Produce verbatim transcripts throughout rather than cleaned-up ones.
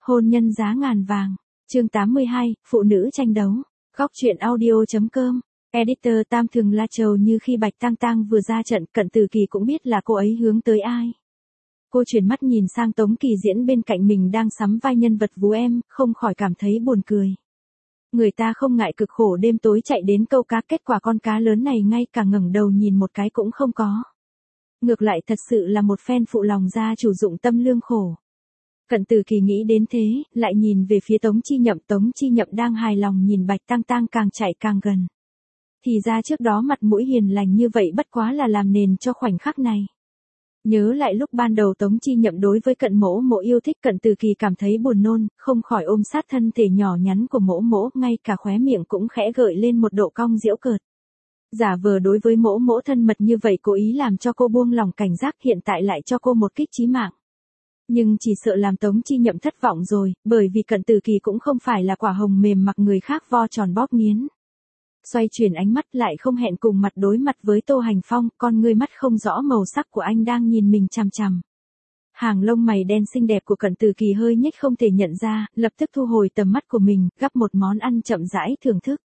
Hôn nhân giá ngàn vàng. Chương tám mươi hai, phụ nữ tranh đấu. Góc truyện audio.com. Editor Tam Thường La Trầu như khi Bạch Tang Tang vừa ra trận, Cận Tử Kỳ cũng biết là cô ấy hướng tới ai. Cô chuyển mắt nhìn sang Tống Kỳ Diễn bên cạnh mình đang sắm vai nhân vật vú em, không khỏi cảm thấy buồn cười. Người ta không ngại cực khổ đêm tối chạy đến câu cá, kết quả con cá lớn này ngay cả ngẩng đầu nhìn một cái cũng không có. Ngược lại thật sự là một phen phụ lòng gia chủ dụng tâm lương khổ. Cận Tử Kỳ nghĩ đến thế, lại nhìn về phía Tống Chi Nhậm. Tống Chi Nhậm đang hài lòng nhìn Bạch Tang Tang càng chạy càng gần. Thì ra trước đó mặt mũi hiền lành như vậy bất quá là làm nền cho khoảnh khắc này. Nhớ lại lúc ban đầu Tống Chi Nhậm đối với Cận Mỗ Mỗ yêu thích, Cận Tử Kỳ cảm thấy buồn nôn, không khỏi ôm sát thân thể nhỏ nhắn của Mỗ Mỗ, ngay cả khóe miệng cũng khẽ gợi lên một độ cong giễu cợt. Giả vờ đối với Mỗ Mỗ thân mật như vậy, cố ý làm cho cô buông lòng cảnh giác, hiện tại lại cho cô một kích chí mạng. Nhưng chỉ sợ làm Tống Chi Nhậm thất vọng rồi, bởi vì Cận Tử Kỳ cũng không phải là quả hồng mềm mặc người khác vo tròn bóp nghiến. Xoay chuyển ánh mắt lại không hẹn cùng mặt đối mặt với Tô Hành Phong, con ngươi mắt không rõ màu sắc của anh đang nhìn mình chằm chằm. Hàng lông mày đen xinh đẹp của Cận Tử Kỳ hơi nhếch không thể nhận ra, lập tức thu hồi tầm mắt của mình, gắp một món ăn chậm rãi thưởng thức.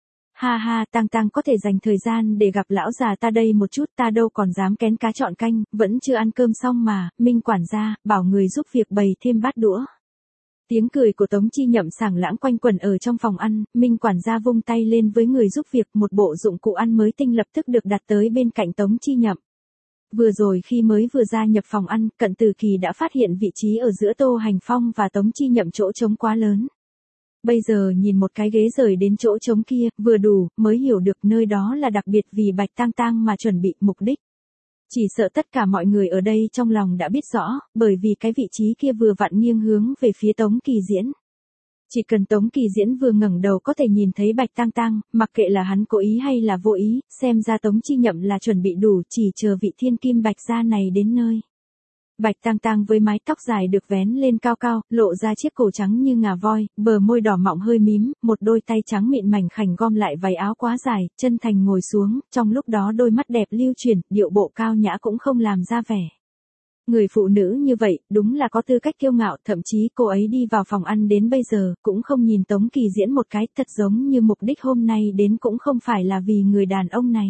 Ha ha, Tang Tang có thể dành thời gian để gặp lão già ta đây một chút, ta đâu còn dám kén cá chọn canh, vẫn chưa ăn cơm xong mà, Minh quản gia, bảo người giúp việc bày thêm bát đũa. Tiếng cười của Tống Chi Nhậm sảng lãng quanh quẩn ở trong phòng ăn, Minh quản gia vung tay lên với người giúp việc, một bộ dụng cụ ăn mới tinh lập tức được đặt tới bên cạnh Tống Chi Nhậm. Vừa rồi khi mới vừa gia nhập phòng ăn, Cận Tử Kỳ đã phát hiện vị trí ở giữa Tô Hành Phong và Tống Chi Nhậm chỗ trống quá lớn. Bây giờ nhìn một cái ghế rời đến chỗ trống kia, vừa đủ, mới hiểu được nơi đó là đặc biệt vì Bạch Tang Tang mà chuẩn bị, mục đích. Chỉ sợ tất cả mọi người ở đây trong lòng đã biết rõ, bởi vì cái vị trí kia vừa vặn nghiêng hướng về phía Tống Kỳ Diễn. Chỉ cần Tống Kỳ Diễn vừa ngẩng đầu có thể nhìn thấy Bạch Tang Tang, mặc kệ là hắn cố ý hay là vô ý, xem ra Tống Chi Nhậm là chuẩn bị đủ, chỉ chờ vị thiên kim Bạch gia này đến nơi. Bạch Tang Tang với mái tóc dài được vén lên cao cao, lộ ra chiếc cổ trắng như ngà voi, bờ môi đỏ mọng hơi mím, một đôi tay trắng mịn mảnh khảnh gom lại váy áo quá dài, chân thành ngồi xuống, trong lúc đó đôi mắt đẹp lưu chuyển, điệu bộ cao nhã cũng không làm ra vẻ. Người phụ nữ như vậy, đúng là có tư cách kiêu ngạo, thậm chí cô ấy đi vào phòng ăn đến bây giờ, cũng không nhìn Tống Kỳ Diễn một cái, thật giống như mục đích hôm nay đến cũng không phải là vì người đàn ông này.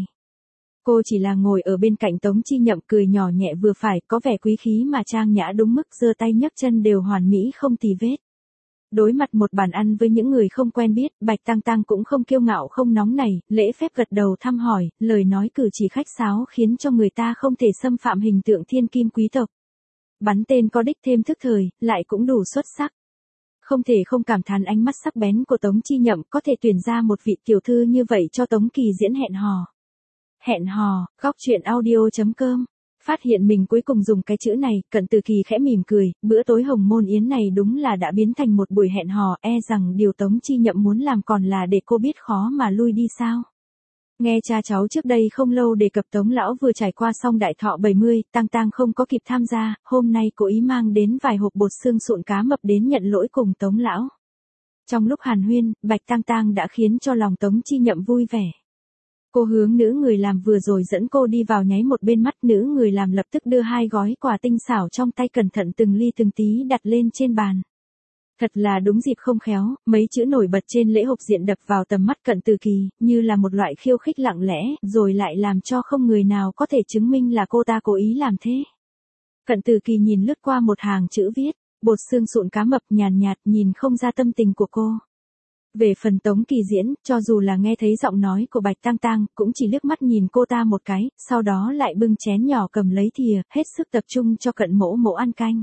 Cô chỉ là ngồi ở bên cạnh Tống Chi Nhậm, cười nhỏ nhẹ vừa phải, có vẻ quý khí mà trang nhã đúng mức, giơ tay nhấc chân đều hoàn mỹ không tì vết. Đối mặt một bàn ăn với những người không quen biết, Bạch Tang Tang cũng không kiêu ngạo không nóng nảy, lễ phép gật đầu thăm hỏi, lời nói cử chỉ khách sáo khiến cho người ta không thể xâm phạm hình tượng thiên kim quý tộc. Bắn tên có đích thêm thức thời, lại cũng đủ xuất sắc. Không thể không cảm thán ánh mắt sắc bén của Tống Chi Nhậm, có thể tuyển ra một vị tiểu thư như vậy cho Tống Kỳ Diễn hẹn hò. Hẹn hò, góc truyện audio.com. Phát hiện mình cuối cùng dùng cái chữ này, Cận Tử Kỳ khẽ mỉm cười, bữa tối hồng môn yến này đúng là đã biến thành một buổi hẹn hò, e rằng điều Tống Chi Nhậm muốn làm còn là để cô biết khó mà lui đi sao. Nghe cha cháu trước đây không lâu đề cập Tống lão vừa trải qua xong đại thọ bảy mươi, Tang Tang không có kịp tham gia, hôm nay cố ý mang đến vài hộp bột xương sụn cá mập đến nhận lỗi cùng Tống lão. Trong lúc hàn huyên, Bạch Tang Tang đã khiến cho lòng Tống Chi Nhậm vui vẻ. Cô hướng nữ người làm vừa rồi dẫn cô đi vào nháy một bên mắt, nữ người làm lập tức đưa hai gói quà tinh xảo trong tay cẩn thận từng ly từng tí đặt lên trên bàn. Thật là đúng dịp không khéo, mấy chữ nổi bật trên lễ hộp diện đập vào tầm mắt Cận Tử Kỳ, như là một loại khiêu khích lặng lẽ, rồi lại làm cho không người nào có thể chứng minh là cô ta cố ý làm thế. Cận Tử Kỳ nhìn lướt qua một hàng chữ viết, bột xương sụn cá mập, nhàn nhạt, nhạt nhìn không ra tâm tình của cô. Về phần Tống Kỳ Diễn, cho dù là nghe thấy giọng nói của Bạch Tang Tang, cũng chỉ liếc mắt nhìn cô ta một cái, sau đó lại bưng chén nhỏ cầm lấy thìa, hết sức tập trung cho Cận Mỗ Mỗ ăn canh.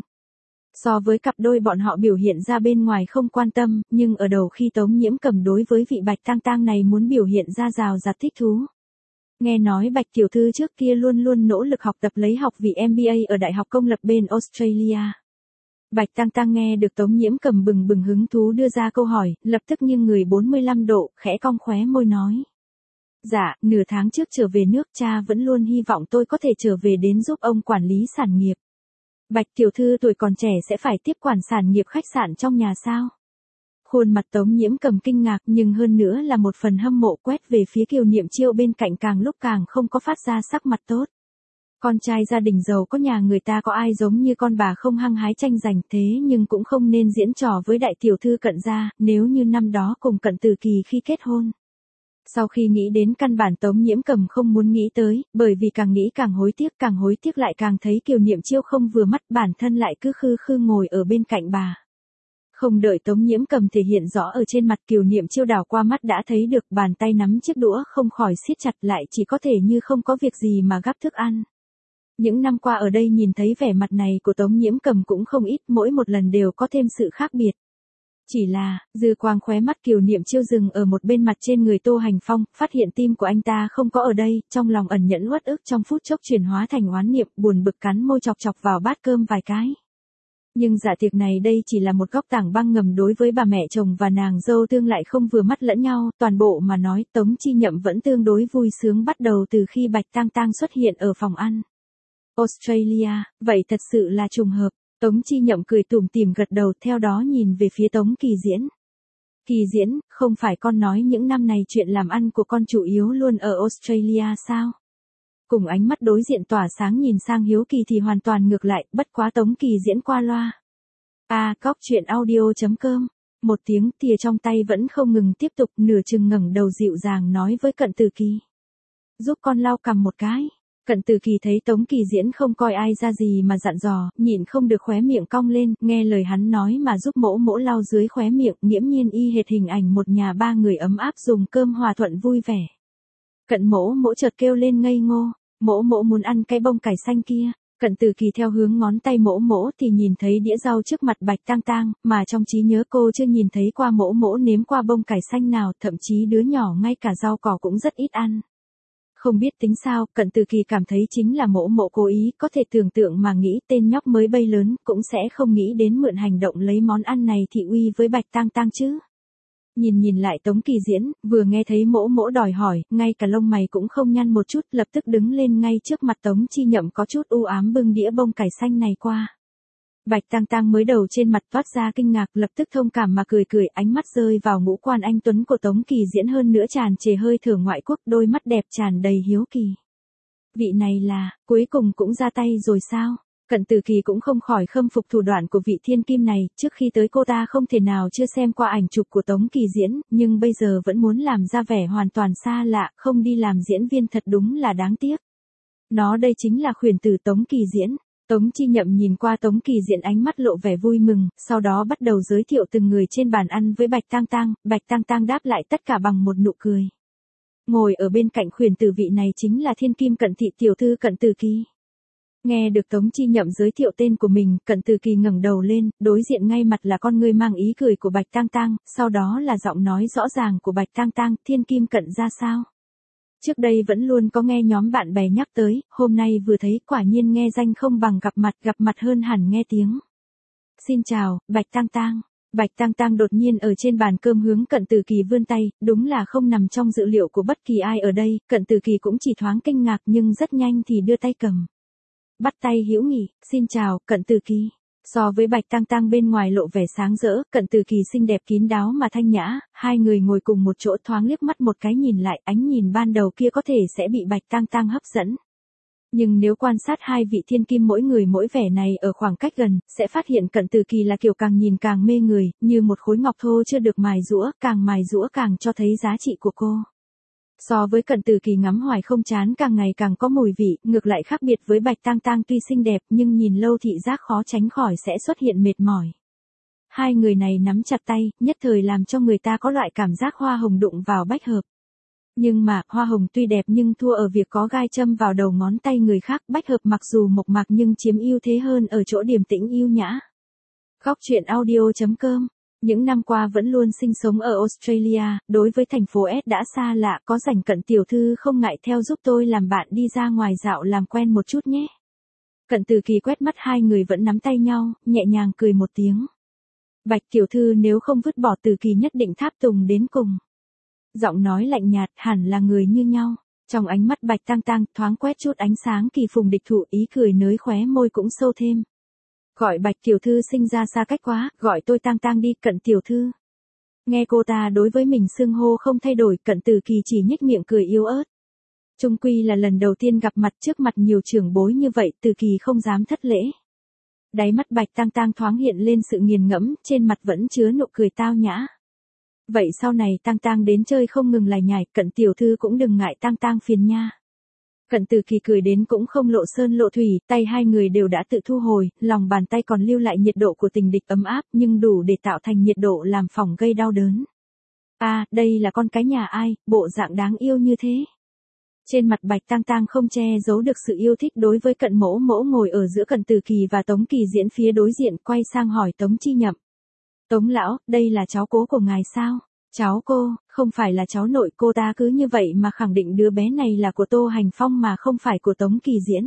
So với cặp đôi bọn họ biểu hiện ra bên ngoài không quan tâm, nhưng ở đầu khi Tống Nhiễm Cầm đối với vị Bạch Tang Tang này muốn biểu hiện ra rào rạt thích thú. Nghe nói Bạch tiểu thư trước kia luôn luôn nỗ lực học tập lấy học vị em bê a ở đại học công lập bên Australia. Bạch Tang Tang nghe được Tống Nhiễm Cầm bừng bừng hứng thú đưa ra câu hỏi, lập tức nghiêng người bốn mươi lăm độ, khẽ cong khóe môi nói. Dạ, nửa tháng trước trở về nước, cha vẫn luôn hy vọng tôi có thể trở về đến giúp ông quản lý sản nghiệp. Bạch tiểu thư tuổi còn trẻ sẽ phải tiếp quản sản nghiệp khách sạn trong nhà sao? Khuôn mặt Tống Nhiễm Cầm kinh ngạc, nhưng hơn nữa là một phần hâm mộ, quét về phía Kiều Niệm Chiêu bên cạnh càng lúc càng không có phát ra sắc mặt tốt. Con trai gia đình giàu có nhà người ta có ai giống như con bà không hăng hái tranh giành, thế nhưng cũng không nên diễn trò với đại tiểu thư Cận gia, nếu như năm đó cùng Cận Tử Kỳ khi kết hôn. Sau khi nghĩ đến căn bản Tống Nhiễm Cầm không muốn nghĩ tới, bởi vì càng nghĩ càng hối tiếc, càng hối tiếc lại càng thấy Kiều Niệm Chiêu không vừa mắt, bản thân lại cứ khư khư ngồi ở bên cạnh bà. Không đợi Tống Nhiễm Cầm thể hiện rõ ở trên mặt, Kiều Niệm Chiêu đảo qua mắt đã thấy được, bàn tay nắm chiếc đũa không khỏi siết chặt lại, chỉ có thể như không có việc gì mà gắp thức ăn. Những năm qua ở đây nhìn thấy vẻ mặt này của Tống Nhiễm Cầm cũng không ít, mỗi một lần đều có thêm sự khác biệt. Chỉ là, dư quang khóe mắt Kiều Niệm Chiêu dừng ở một bên mặt trên người Tô Hành Phong, phát hiện tim của anh ta không có ở đây, trong lòng ẩn nhẫn uất ức trong phút chốc chuyển hóa thành oán niệm, buồn bực cắn môi chọc chọc vào bát cơm vài cái. Nhưng dạ tiệc này đây chỉ là một góc tảng băng ngầm, đối với bà mẹ chồng và nàng dâu tương lại không vừa mắt lẫn nhau, toàn bộ mà nói Tống Chi Nhậm vẫn tương đối vui sướng, bắt đầu từ khi Bạch Tang Tang xuất hiện ở phòng ăn. Australia, vậy thật sự là trùng hợp. Tống Chi Nhậm cười tủm tỉm gật đầu, theo đó nhìn về phía Tống Kỳ Diễn. Kỳ Diễn, không phải con nói những năm này chuyện làm ăn của con chủ yếu luôn ở Australia sao? Cùng ánh mắt đối diện tỏa sáng nhìn sang Hiếu Kỳ thì hoàn toàn ngược lại, bất quá Tống Kỳ Diễn qua loa. À, cóc chuyện audio chấm com. Một tiếng thìa trong tay vẫn không ngừng tiếp tục, nửa chừng ngẩng đầu dịu dàng nói với Cận Tử Kỳ. Giúp con lau cằm một cái. Cận Tử Kỳ thấy Tống Kỳ Diễn không coi ai ra gì mà dặn dò, nhịn không được khóe miệng cong lên, nghe lời hắn nói mà giúp mỗ mỗ lau dưới khóe miệng, nghiễm nhiên y hệt hình ảnh một nhà ba người ấm áp dùng cơm hòa thuận vui vẻ. Cận mỗ mỗ chợt kêu lên ngây ngô, mỗ mỗ muốn ăn cái bông cải xanh kia. Cận Tử Kỳ theo hướng ngón tay mỗ mỗ thì nhìn thấy đĩa rau trước mặt Bạch Tang Tang, mà trong trí nhớ cô chưa nhìn thấy qua mỗ mỗ nếm qua bông cải xanh nào, thậm chí đứa nhỏ ngay cả rau cỏ cũng rất ít ăn. Không biết tính sao, Cận Tử Kỳ cảm thấy chính là mỗ mỗ cố ý, có thể tưởng tượng mà nghĩ tên nhóc mới bay lớn, cũng sẽ không nghĩ đến mượn hành động lấy món ăn này thị uy với Bạch Tang Tang chứ. Nhìn nhìn lại Tống Kỳ Diễn, vừa nghe thấy mỗ mỗ đòi hỏi, ngay cả lông mày cũng không nhăn một chút, lập tức đứng lên ngay trước mặt Tống Chi Nhậm có chút u ám bưng đĩa bông cải xanh này qua. Bạch Tang Tang mới đầu trên mặt toát ra kinh ngạc, lập tức thông cảm mà cười cười, ánh mắt rơi vào ngũ quan anh tuấn của Tống Kỳ Diễn hơn nữa tràn trề hơi thở ngoại quốc, đôi mắt đẹp tràn đầy hiếu kỳ. Vị này là, cuối cùng cũng ra tay rồi sao? Cận Tử Kỳ cũng không khỏi khâm phục thủ đoạn của vị thiên kim này, trước khi tới cô ta không thể nào chưa xem qua ảnh chụp của Tống Kỳ Diễn, nhưng bây giờ vẫn muốn làm ra vẻ hoàn toàn xa lạ, không đi làm diễn viên thật đúng là đáng tiếc. Nó đây chính là khuyển tử Tống Kỳ Diễn. Tống Chi Nhậm nhìn qua Tống Kỳ Diễn ánh mắt lộ vẻ vui mừng, sau đó bắt đầu giới thiệu từng người trên bàn ăn với Bạch Tang Tang, Bạch Tang Tang đáp lại tất cả bằng một nụ cười. Ngồi ở bên cạnh khuyển tử vị này chính là thiên kim Cận thị tiểu thư Cận Tử Kỳ. Nghe được Tống Chi Nhậm giới thiệu tên của mình, Cận Tử Kỳ ngẩng đầu lên, đối diện ngay mặt là con ngươi mang ý cười của Bạch Tang Tang, sau đó là giọng nói rõ ràng của Bạch Tang Tang, thiên kim Cận ra sao? Trước đây vẫn luôn có nghe nhóm bạn bè nhắc tới, hôm nay vừa thấy quả nhiên nghe danh không bằng gặp mặt, gặp mặt hơn hẳn nghe tiếng. Xin chào, Bạch Tang Tang. Bạch Tang Tang đột nhiên ở trên bàn cơm hướng Cận Tử Kỳ vươn tay, đúng là không nằm trong dự liệu của bất kỳ ai ở đây, Cận Tử Kỳ cũng chỉ thoáng kinh ngạc nhưng rất nhanh thì đưa tay cầm. Bắt tay hữu nghị, xin chào, Cận Tử Kỳ. So với Bạch Tang Tang bên ngoài lộ vẻ sáng rỡ, Cận Tử Kỳ xinh đẹp kín đáo mà thanh nhã, hai người ngồi cùng một chỗ thoáng liếc mắt một cái nhìn lại, ánh nhìn ban đầu kia có thể sẽ bị Bạch Tang Tang hấp dẫn. Nhưng nếu quan sát hai vị thiên kim mỗi người mỗi vẻ này ở khoảng cách gần, sẽ phát hiện Cận Tử Kỳ là kiểu càng nhìn càng mê người, như một khối ngọc thô chưa được mài giũa, càng mài giũa càng cho thấy giá trị của cô. So với Cận Tử Kỳ ngắm hoài không chán càng ngày càng có mùi vị, ngược lại khác biệt với Bạch Tang Tang tuy xinh đẹp nhưng nhìn lâu thị giác khó tránh khỏi sẽ xuất hiện mệt mỏi. Hai người này nắm chặt tay, nhất thời làm cho người ta có loại cảm giác hoa hồng đụng vào bách hợp. Nhưng mà, hoa hồng tuy đẹp nhưng thua ở việc có gai châm vào đầu ngón tay người khác, bách hợp mặc dù mộc mạc nhưng chiếm ưu thế hơn ở chỗ điềm tĩnh yêu nhã. Góc chuyện audio chấm com. Những năm qua vẫn luôn sinh sống ở Australia, đối với thành phố S đã xa lạ, có rảnh Cận tiểu thư không ngại theo giúp tôi làm bạn đi ra ngoài dạo làm quen một chút nhé. Cận Tử Kỳ quét mắt hai người vẫn nắm tay nhau, nhẹ nhàng cười một tiếng. Bạch tiểu thư nếu không vứt bỏ Tử Kỳ nhất định tháp tùng đến cùng. Giọng nói lạnh nhạt, hẳn là người như nhau. Trong ánh mắt Bạch Tang Tang thoáng quét chút ánh sáng kỳ phùng địch thủ, ý cười nới khóe môi cũng sâu thêm. Gọi Bạch tiểu thư sinh ra xa cách quá, gọi tôi Tang Tang đi, Cận tiểu thư. Nghe cô ta đối với mình xưng hô không thay đổi, Cận Tử Kỳ chỉ nhếch miệng cười yếu ớt. Chung quy là lần đầu tiên gặp mặt trước mặt nhiều trưởng bối như vậy, Từ Kỳ không dám thất lễ. Đáy mắt Bạch Tang Tang thoáng hiện lên sự nghiền ngẫm, trên mặt vẫn chứa nụ cười tao nhã. Vậy sau này Tang Tang đến chơi không ngừng lải nhải, Cận tiểu thư cũng đừng ngại Tang Tang phiền nha. Cận Từ Kỳ cười đến cũng không lộ sơn lộ thủy, tay hai người đều đã tự thu hồi, lòng bàn tay còn lưu lại nhiệt độ của tình địch ấm áp, nhưng đủ để tạo thành nhiệt độ làm phỏng gây đau đớn. À, đây là con cái nhà ai, bộ dạng đáng yêu như thế. Trên mặt Bạch Tang Tang không che giấu được sự yêu thích đối với Cận mỗ mỗ ngồi ở giữa Cận Từ Kỳ và Tống Kỳ Diễn phía đối diện, quay sang hỏi Tống Chi Nhậm. Tống lão, đây là cháu cố của ngài sao? Cháu cô, không phải là cháu nội, cô ta cứ như vậy mà khẳng định đứa bé này là của Tô Hành Phong mà không phải của Tống Kỳ Diễn.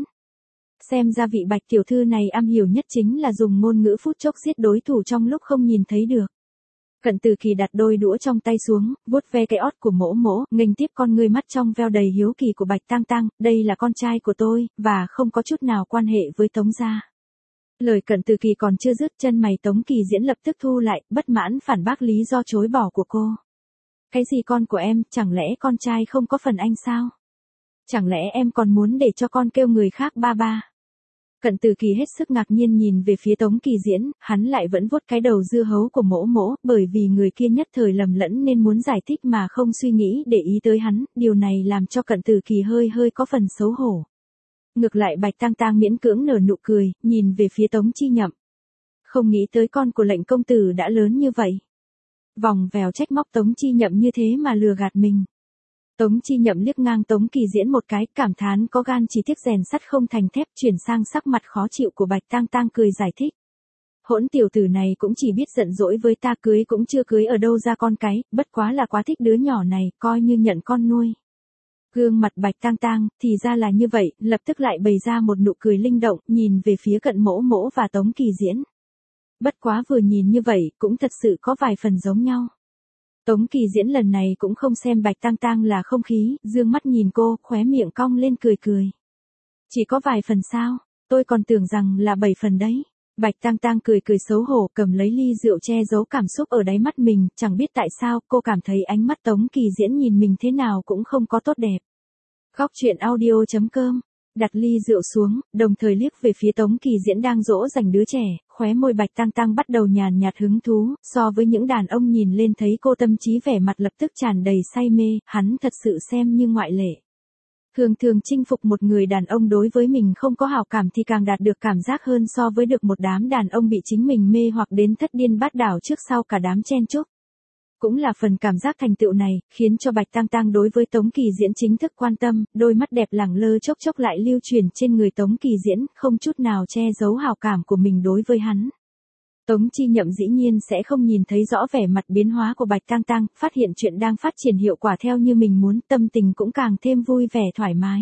Xem ra vị Bạch tiểu thư này am hiểu nhất chính là dùng ngôn ngữ phút chốc giết đối thủ trong lúc không nhìn thấy được. Cận Từ Kỳ đặt đôi đũa trong tay xuống, vuốt ve cái ót của mỗ mỗ, nghênh tiếp con ngươi mắt trong veo đầy hiếu kỳ của Bạch Tang Tang, đây là con trai của tôi, và không có chút nào quan hệ với Tống gia. Lời Cận Từ Kỳ còn chưa dứt, chân mày Tống Kỳ Diễn lập tức thu lại, bất mãn phản bác lý do chối bỏ của cô. Cái gì con của em, chẳng lẽ con trai không có phần anh sao? Chẳng lẽ em còn muốn để cho con kêu người khác ba ba? Cận Từ Kỳ hết sức ngạc nhiên nhìn về phía Tống Kỳ Diễn, hắn lại vẫn vuốt cái đầu dưa hấu của mỗ mỗ, bởi vì người kia nhất thời lầm lẫn nên muốn giải thích mà không suy nghĩ để ý tới hắn, điều này làm cho Cận Từ Kỳ hơi hơi có phần xấu hổ. Ngược lại Bạch Tang Tang miễn cưỡng nở nụ cười, nhìn về phía Tống Chi Nhậm. Không nghĩ tới con của lệnh công tử đã lớn như vậy. Vòng vèo trách móc Tống Chi Nhậm như thế mà lừa gạt mình. Tống Chi Nhậm liếc ngang Tống Kỳ Diễn một cái, cảm thán có gan chỉ tiếc rèn sắt không thành thép, chuyển sang sắc mặt khó chịu của Bạch Tang Tang cười giải thích. Hỗn tiểu tử này cũng chỉ biết giận dỗi với ta, cưới cũng chưa cưới ở đâu ra con cái, bất quá là quá thích đứa nhỏ này, coi như nhận con nuôi. Gương mặt Bạch Tang Tang, thì ra là như vậy, lập tức lại bày ra một nụ cười linh động, nhìn về phía Cận mỗ mỗ và Tống Kỳ Diễn. Bất quá vừa nhìn như vậy, cũng thật sự có vài phần giống nhau. Tống Kỳ Diễn lần này cũng không xem Bạch Tang Tang là không khí, dương mắt nhìn cô, khóe miệng cong lên cười cười. Chỉ có vài phần sao, tôi còn tưởng rằng là bảy phần đấy. Bạch Tang Tang cười cười xấu hổ, cầm lấy ly rượu che giấu cảm xúc ở đáy mắt mình, chẳng biết tại sao, cô cảm thấy ánh mắt Tống Kỳ Diễn nhìn mình thế nào cũng không có tốt đẹp. Góc truyện audio chấm com, đặt ly rượu xuống, đồng thời liếc về phía Tống Kỳ Diễn đang dỗ dành đứa trẻ, khóe môi Bạch Tang Tang bắt đầu nhàn nhạt hứng thú, so với những đàn ông nhìn lên thấy cô tâm trí vẻ mặt lập tức tràn đầy say mê, hắn thật sự xem như ngoại lệ. Thường thường chinh phục một người đàn ông đối với mình không có hảo cảm thì càng đạt được cảm giác hơn so với được một đám đàn ông bị chính mình mê hoặc đến thất điên bát đảo trước sau cả đám chen chúc. Cũng là phần cảm giác thành tựu này, khiến cho Bạch Tang Tang đối với Tống Kỳ Diễn chính thức quan tâm, đôi mắt đẹp lẳng lơ chốc chốc lại lưu truyền trên người Tống Kỳ Diễn, không chút nào che giấu hảo cảm của mình đối với hắn. Tống Chi Nhậm dĩ nhiên sẽ không nhìn thấy rõ vẻ mặt biến hóa của Bạch Tang Tang, phát hiện chuyện đang phát triển hiệu quả theo như mình muốn, tâm tình cũng càng thêm vui vẻ thoải mái.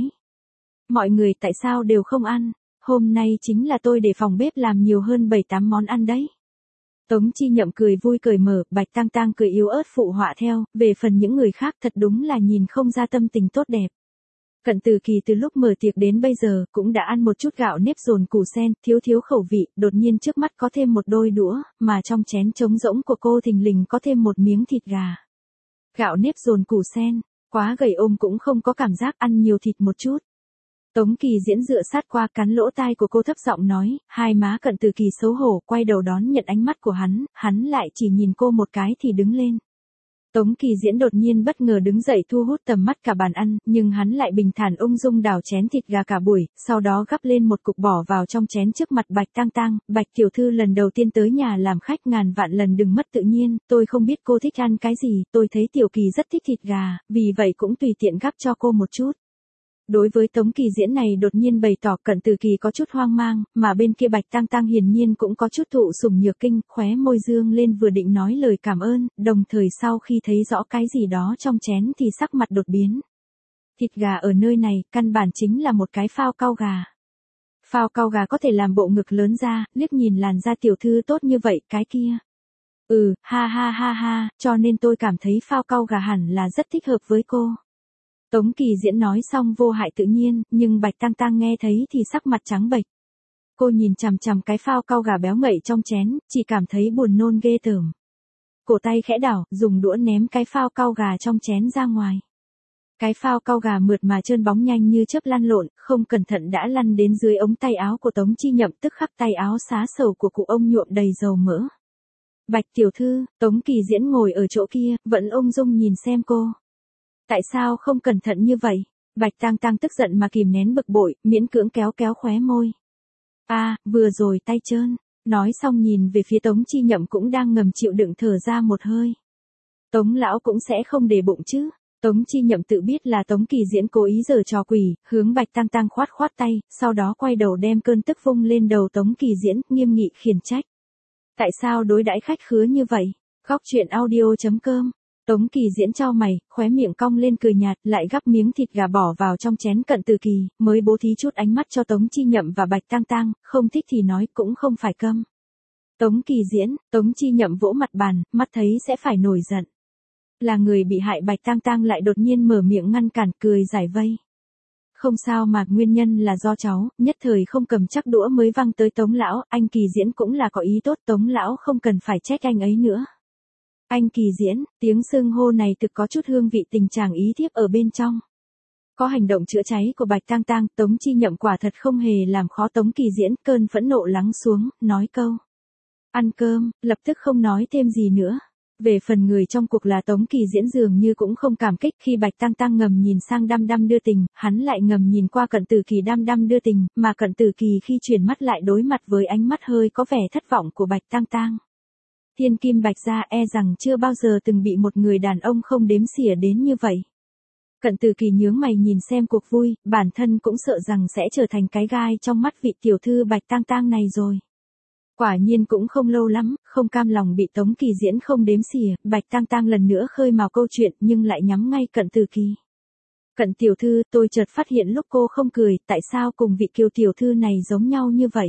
Mọi người tại sao đều không ăn? Hôm nay chính là tôi để phòng bếp làm nhiều hơn bảy tám món ăn đấy. Tống Chi Nhậm cười vui cười mở, Bạch Tang Tang cười yếu ớt phụ họa theo, về phần những người khác thật đúng là nhìn không ra tâm tình tốt đẹp. Cận Từ Kỳ từ lúc mở tiệc đến bây giờ, cũng đã ăn một chút gạo nếp dồn củ sen, thiếu thiếu khẩu vị, đột nhiên trước mắt có thêm một đôi đũa, mà trong chén trống rỗng của cô thình lình có thêm một miếng thịt gà. Gạo nếp dồn củ sen, quá gầy ôm cũng không có cảm giác, ăn nhiều thịt một chút. Tống Kỳ Diễn dựa sát qua cắn lỗ tai của cô thấp giọng nói, hai má Cận Từ Kỳ xấu hổ, quay đầu đón nhận ánh mắt của hắn, hắn lại chỉ nhìn cô một cái thì đứng lên. Tống Kỳ Diễn đột nhiên bất ngờ đứng dậy thu hút tầm mắt cả bàn ăn, nhưng hắn lại bình thản ung dung đảo chén thịt gà cả buổi, sau đó gắp lên một cục bỏ vào trong chén trước mặt Bạch Tang Tang. Bạch tiểu thư lần đầu tiên tới nhà làm khách, ngàn vạn lần đừng mất tự nhiên, tôi không biết cô thích ăn cái gì, tôi thấy Tiểu Kỳ rất thích thịt gà, vì vậy cũng tùy tiện gắp cho cô một chút. Đối với Tống Kỳ Diễn này đột nhiên bày tỏ, Cận Từ Kỳ có chút hoang mang, mà bên kia Bạch Tang Tang hiển nhiên cũng có chút thụ sủng nhược kinh, khóe môi dương lên vừa định nói lời cảm ơn, đồng thời sau khi thấy rõ cái gì đó trong chén thì sắc mặt đột biến. Thịt gà ở nơi này, căn bản chính là một cái phao cau gà. Phao cau gà có thể làm bộ ngực lớn ra, liếc nhìn làn da tiểu thư tốt như vậy, cái kia. Ừ, ha ha ha ha, cho nên tôi cảm thấy phao cau gà hẳn là rất thích hợp với cô. Tống Kỳ Diễn nói xong vô hại tự nhiên, nhưng Bạch Tang Tang nghe thấy thì sắc mặt trắng bệch. Cô nhìn chằm chằm cái phao cau gà béo ngậy trong chén, chỉ cảm thấy buồn nôn ghê tởm. Cổ tay khẽ đảo, dùng đũa ném cái phao cau gà trong chén ra ngoài. Cái phao cau gà mượt mà trơn bóng nhanh như chớp lăn lộn, không cẩn thận đã lăn đến dưới ống tay áo của Tống Chi Nhậm, tức khắc tay áo xá sầu của cụ ông nhuộm đầy dầu mỡ. Bạch tiểu thư, Tống Kỳ Diễn ngồi ở chỗ kia, vẫn ung dung nhìn xem cô. Tại sao không cẩn thận như vậy? Bạch Tang Tang tức giận mà kìm nén bực bội, miễn cưỡng kéo kéo khóe môi. A, à, vừa rồi tay trơn. Nói xong nhìn về phía Tống Chi Nhậm cũng đang ngầm chịu đựng thở ra một hơi. Tống lão cũng sẽ không để bụng chứ. Tống Chi Nhậm tự biết là Tống Kỳ Diễn cố ý giở trò quỷ, hướng Bạch Tang Tang khoát khoát tay, sau đó quay đầu đem cơn tức vung lên đầu Tống Kỳ Diễn, nghiêm nghị khiển trách. Tại sao đối đãi khách khứa như vậy? Góc truyện audio chấm com. Tống Kỳ Diễn chau mày, khóe miệng cong lên cười nhạt, lại gắp miếng thịt gà bỏ vào trong chén Cận Từ Kỳ, mới bố thí chút ánh mắt cho Tống Chi Nhậm và Bạch Tang Tang, không thích thì nói cũng không phải câm. Tống Kỳ Diễn, Tống Chi Nhậm vỗ mặt bàn, mắt thấy sẽ phải nổi giận. Là người bị hại Bạch Tang Tang lại đột nhiên mở miệng ngăn cản, cười giải vây. Không sao mà, nguyên nhân là do cháu, nhất thời không cầm chắc đũa mới văng tới Tống lão, anh Kỳ Diễn cũng là có ý tốt, Tống lão không cần phải trách anh ấy nữa. Anh Kỳ Diễn, tiếng xưng hô này thực có chút hương vị tình chàng ý thiếp ở bên trong. Có hành động chữa cháy của Bạch Tang Tang, Tống Chi Nhậm quả thật không hề làm khó Tống Kỳ Diễn, cơn phẫn nộ lắng xuống, nói câu. Ăn cơm, lập tức không nói thêm gì nữa. Về phần người trong cuộc là Tống Kỳ Diễn dường như cũng không cảm kích, khi Bạch Tang Tang ngầm nhìn sang đăm đăm đưa tình, hắn lại ngầm nhìn qua Cận Từ Kỳ đăm đăm đưa tình, mà Cận Từ Kỳ khi chuyển mắt lại đối mặt với ánh mắt hơi có vẻ thất vọng của Bạch Tang Tang. Thiên kim Bạch gia e rằng chưa bao giờ từng bị một người đàn ông không đếm xỉa đến như vậy. Cận Từ Kỳ nhướng mày nhìn xem cuộc vui, bản thân cũng sợ rằng sẽ trở thành cái gai trong mắt vị tiểu thư Bạch Tang Tang này rồi. Quả nhiên cũng không lâu lắm, không cam lòng bị Tống Kỳ Diễn không đếm xỉa, Bạch Tang Tang lần nữa khơi mào câu chuyện nhưng lại nhắm ngay Cận Từ Kỳ. Cận tiểu thư, tôi chợt phát hiện lúc cô không cười, tại sao cùng vị Kiều tiểu thư này giống nhau như vậy?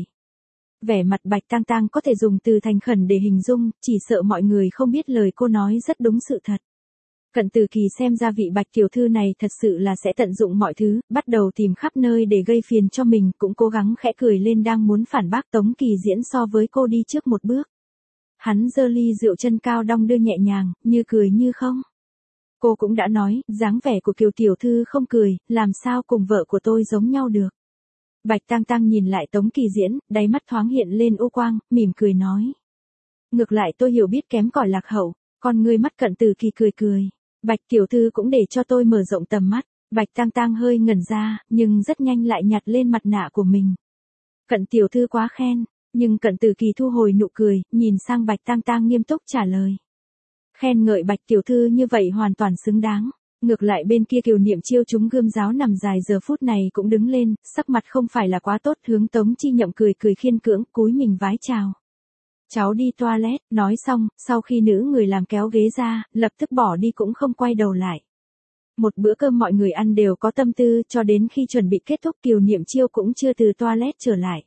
Vẻ mặt Bạch Tang Tang có thể dùng từ thành khẩn để hình dung, chỉ sợ mọi người không biết lời cô nói rất đúng sự thật. Cận Từ Kỳ xem ra vị Bạch tiểu thư này thật sự là sẽ tận dụng mọi thứ, bắt đầu tìm khắp nơi để gây phiền cho mình, cũng cố gắng khẽ cười lên đang muốn phản bác Tống Kỳ Diễn so với cô đi trước một bước. Hắn giơ ly rượu chân cao đong đưa nhẹ nhàng, như cười như không. Cô cũng đã nói, dáng vẻ của Kiều tiểu thư không cười, làm sao cùng vợ của tôi giống nhau được. Bạch Tang Tang nhìn lại Tống Kỳ Diễn, đáy mắt thoáng hiện lên u quang, mỉm cười nói. Ngược lại tôi hiểu biết kém cỏi lạc hậu, con ngươi mắt Cận Từ Kỳ cười cười. Bạch tiểu thư cũng để cho tôi mở rộng tầm mắt. Bạch Tang Tang hơi ngẩn ra, nhưng rất nhanh lại nhặt lên mặt nạ của mình. Cận tiểu thư quá khen, nhưng Cận Từ Kỳ thu hồi nụ cười, nhìn sang Bạch Tang Tang nghiêm túc trả lời. Khen ngợi Bạch tiểu thư như vậy hoàn toàn xứng đáng. Ngược lại bên kia Kiều Niệm Chiêu chúng gươm giáo nằm dài giờ phút này cũng đứng lên, sắc mặt không phải là quá tốt, hướng Tống Chi Nhậm cười cười khiên cưỡng, cúi mình vái chào. Cháu đi toilet, nói xong, sau khi nữ người làm kéo ghế ra, lập tức bỏ đi cũng không quay đầu lại. Một bữa cơm mọi người ăn đều có tâm tư, cho đến khi chuẩn bị kết thúc Kiều Niệm Chiêu cũng chưa từ toilet trở lại.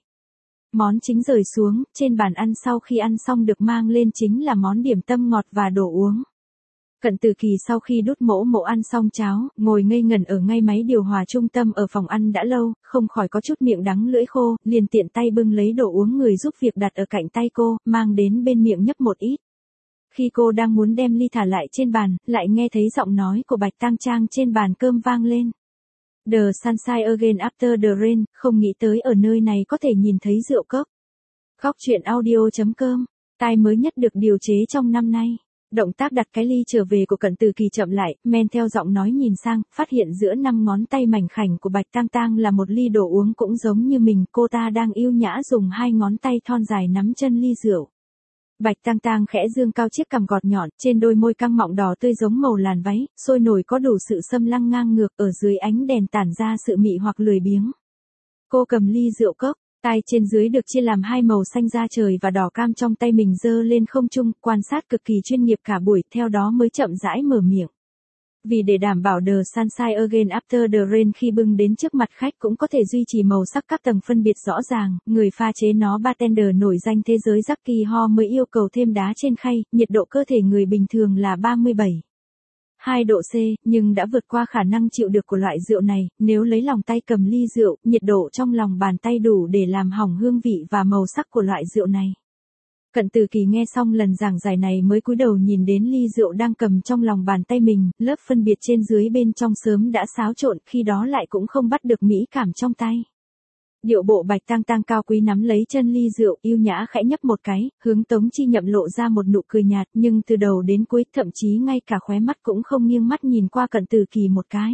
Món chính rời xuống, trên bàn ăn sau khi ăn xong được mang lên chính là món điểm tâm ngọt và đồ uống. Cận Từ Kỳ sau khi đút mỗ mỗ ăn xong cháo, ngồi ngây ngẩn ở ngay máy điều hòa trung tâm ở phòng ăn đã lâu, không khỏi có chút miệng đắng lưỡi khô, liền tiện tay bưng lấy đồ uống người giúp việc đặt ở cạnh tay cô, mang đến bên miệng nhấp một ít. Khi cô đang muốn đem ly thả lại trên bàn, lại nghe thấy giọng nói của Bạch Tang Trang trên bàn cơm vang lên. The sunshine again after the rain, không nghĩ tới ở nơi này có thể nhìn thấy rượu cốc. Góc truyện audio chấm com, tai mới nhất được điều chế trong năm nay. Động tác đặt cái ly trở về của Cận Từ Kỳ chậm lại, men theo giọng nói nhìn sang, phát hiện giữa năm ngón tay mảnh khảnh của Bạch Tang Tang là một ly đồ uống cũng giống như mình, cô ta đang yêu nhã dùng hai ngón tay thon dài nắm chân ly rượu. Bạch Tang Tang khẽ dương cao chiếc cằm gọt nhọn, trên đôi môi căng mọng đỏ tươi giống màu làn váy, sôi nổi có đủ sự xâm lăng ngang ngược, ở dưới ánh đèn tản ra sự mị hoặc lười biếng. Cô cầm ly rượu cốc, tai trên dưới được chia làm hai màu xanh da trời và đỏ cam trong tay mình giơ lên không trung, quan sát cực kỳ chuyên nghiệp cả buổi, theo đó mới chậm rãi mở miệng. Vì để đảm bảo The sunshine again after the rain khi bưng đến trước mặt khách cũng có thể duy trì màu sắc các tầng phân biệt rõ ràng, người pha chế nó bartender nổi danh thế giới Jackie Ho mới yêu cầu thêm đá trên khay, nhiệt độ cơ thể người bình thường là ba mươi bảy phẩy hai độ C, nhưng đã vượt qua khả năng chịu được của loại rượu này, nếu lấy lòng tay cầm ly rượu, nhiệt độ trong lòng bàn tay đủ để làm hỏng hương vị và màu sắc của loại rượu này. Cận Từ Kỳ nghe xong lần giảng giải này mới cúi đầu nhìn đến ly rượu đang cầm trong lòng bàn tay mình, lớp phân biệt trên dưới bên trong sớm đã xáo trộn, khi đó lại cũng không bắt được mỹ cảm trong tay. Điệu bộ Bạch Tang Tang cao quý nắm lấy chân ly rượu, yêu nhã khẽ nhấp một cái, hướng Tống Chi Nhậm lộ ra một nụ cười nhạt, nhưng từ đầu đến cuối, thậm chí ngay cả khóe mắt cũng không nghiêng mắt nhìn qua Cận Từ Kỳ một cái.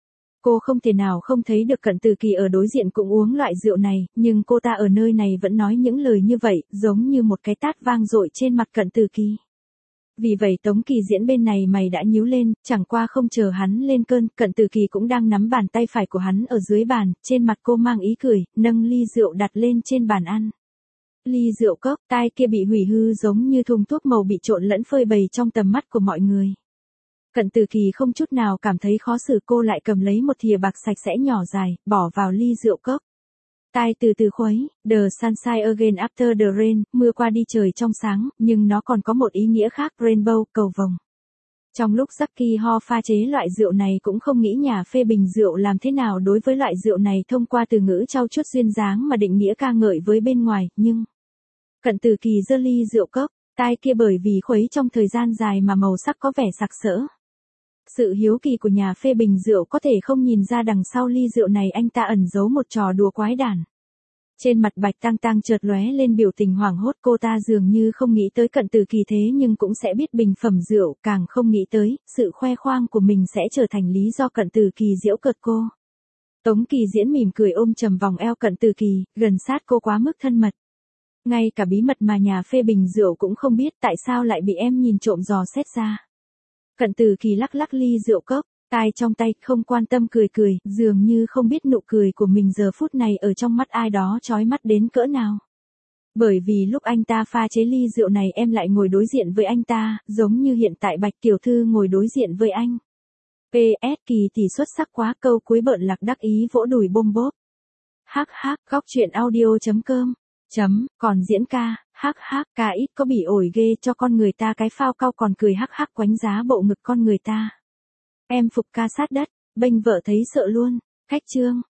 Cô không thể nào không thấy được Cận Từ Kỳ ở đối diện cũng uống loại rượu này, nhưng cô ta ở nơi này vẫn nói những lời như vậy, giống như một cái tát vang dội trên mặt Cận Từ Kỳ. Vì vậy Tống Kỳ Diễn bên này mày đã nhíu lên, chẳng qua không chờ hắn lên cơn, Cận Từ Kỳ cũng đang nắm bàn tay phải của hắn ở dưới bàn, trên mặt cô mang ý cười, nâng ly rượu đặt lên trên bàn ăn. Ly rượu cốc, tai kia bị hủy hư giống như thùng thuốc màu bị trộn lẫn phơi bày trong tầm mắt của mọi người. Cận Từ Kỳ không chút nào cảm thấy khó xử, cô lại cầm lấy một thìa bạc sạch sẽ nhỏ dài, bỏ vào ly rượu cốc. Tai từ từ khuấy, the sunshine again after the rain, mưa qua đi trời trong sáng, nhưng nó còn có một ý nghĩa khác, rainbow, cầu vồng. Trong lúc Jackie Ho pha chế loại rượu này cũng không nghĩ nhà phê bình rượu làm thế nào đối với loại rượu này thông qua từ ngữ trau chuốt duyên dáng mà định nghĩa ca ngợi với bên ngoài, nhưng... Cận Từ Kỳ giơ ly rượu cốc, tai kia bởi vì khuấy trong thời gian dài mà màu sắc có vẻ sặc sỡ. Sự hiếu kỳ của nhà phê bình rượu có thể không nhìn ra đằng sau ly rượu này anh ta ẩn giấu một trò đùa quái đản. Trên mặt Bạch Tang Tang chợt lóe lên biểu tình hoảng hốt, cô ta dường như không nghĩ tới Cận Từ Kỳ thế nhưng cũng sẽ biết bình phẩm rượu, càng không nghĩ tới, sự khoe khoang của mình sẽ trở thành lý do Cận Từ Kỳ giễu cợt cô. Tống Kỳ Diễn mỉm cười ôm chầm vòng eo Cận Từ Kỳ, gần sát cô quá mức thân mật. Ngay cả bí mật mà nhà phê bình rượu cũng không biết tại sao lại bị em nhìn trộm dò xét ra. Cận Từ Kỳ lắc lắc ly rượu cốc, tai trong tay, không quan tâm cười cười, dường như không biết nụ cười của mình giờ phút này ở trong mắt ai đó chói mắt đến cỡ nào. Bởi vì lúc anh ta pha chế ly rượu này em lại ngồi đối diện với anh ta, giống như hiện tại Bạch Tiểu Thư ngồi đối diện với anh. pê ét Kỳ thì xuất sắc quá, câu cuối bợn lạc đắc ý vỗ đùi bôm bốp. Hắc hắc, góc truyện audio chấm com. Chấm, còn diễn ca, hắc hắc, ca ít có bị ổi ghê cho con người ta cái phao cao còn cười hắc hắc quánh giá bộ ngực con người ta. Em phục ca sát đất, bênh vợ thấy sợ luôn, khách chương.